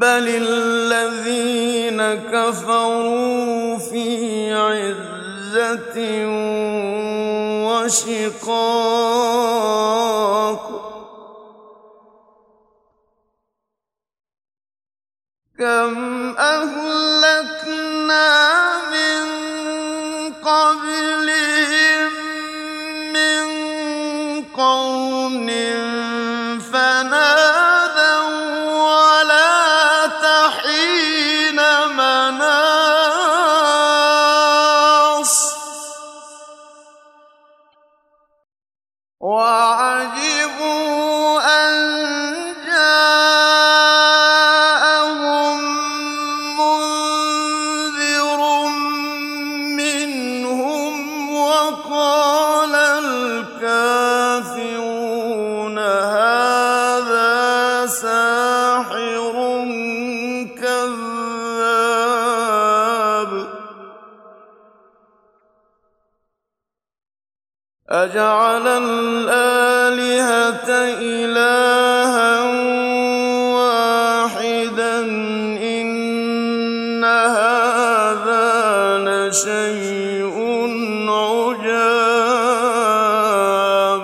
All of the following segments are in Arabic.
بل الذين كفروا في عزة وشقاق كم أهلكنا من قبلهم من قرن فنادوا ولا حين مناص وعجبوا أن جاءهم منذر منهم وقال الكافرون هذا ساحر كذاب أجعل الآلهة إلها واحدا إن هذا لشيء عجاب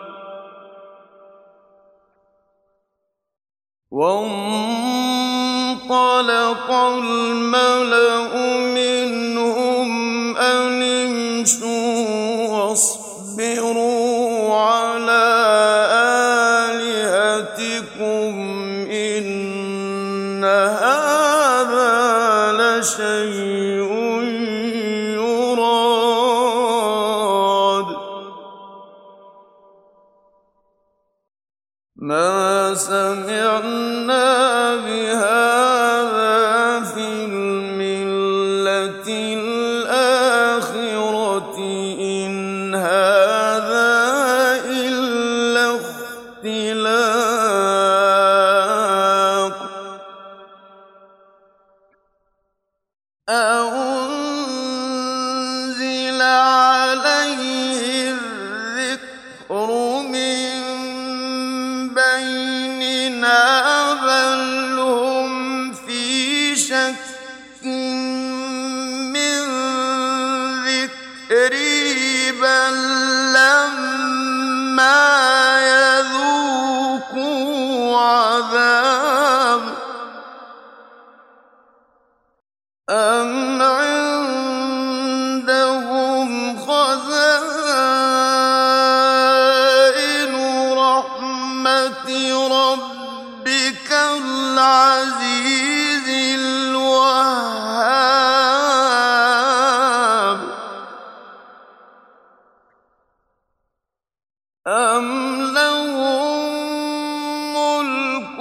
وانطلق الملأ منهم أن امشوا واصبروا على آلهتكم إن هذا لشيء يراد ما سمعنا بهذا في الملة الآخرة إن هذا إلا اختلاق أنزل عليه الذكر من بيننا بل هم في شك من ذكري بل لما يذوقوا عذاب أم عندهم خزائن رحمة ربك العزيز الوهاب أم لهم ملك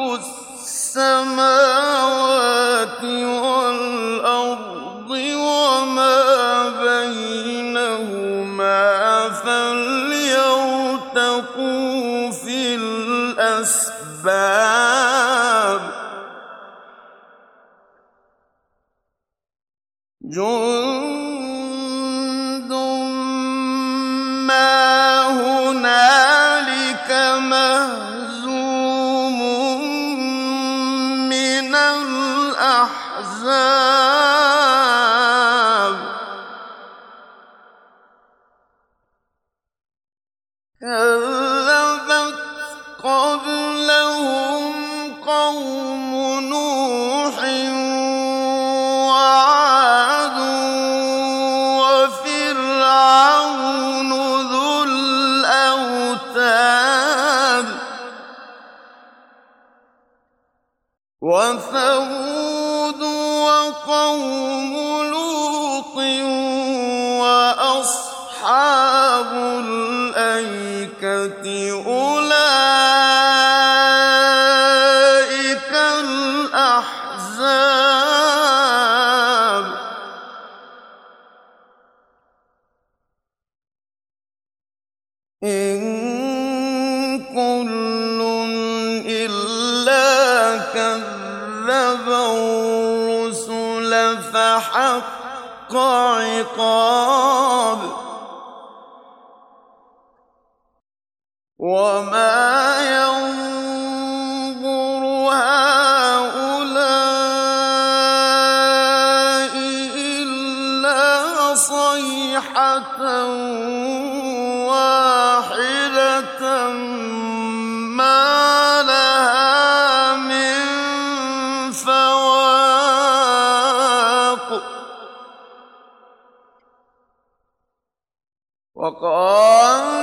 السماوات والأرض وما بينهما فليرتقوا في الأسباب جند ما هنالك مهزوم من الأحزاب كذبت قبلهم قوم نوح وعاد وفرعون ذو الأوتاد وثمود وقوم لوط وأصحاب الأيكة أولئك الأحزاب إن كل إلا كذب الرسل فحق عقاب وما ينظر هؤلاء صيحة واحدة ما لها من فواق وقالوا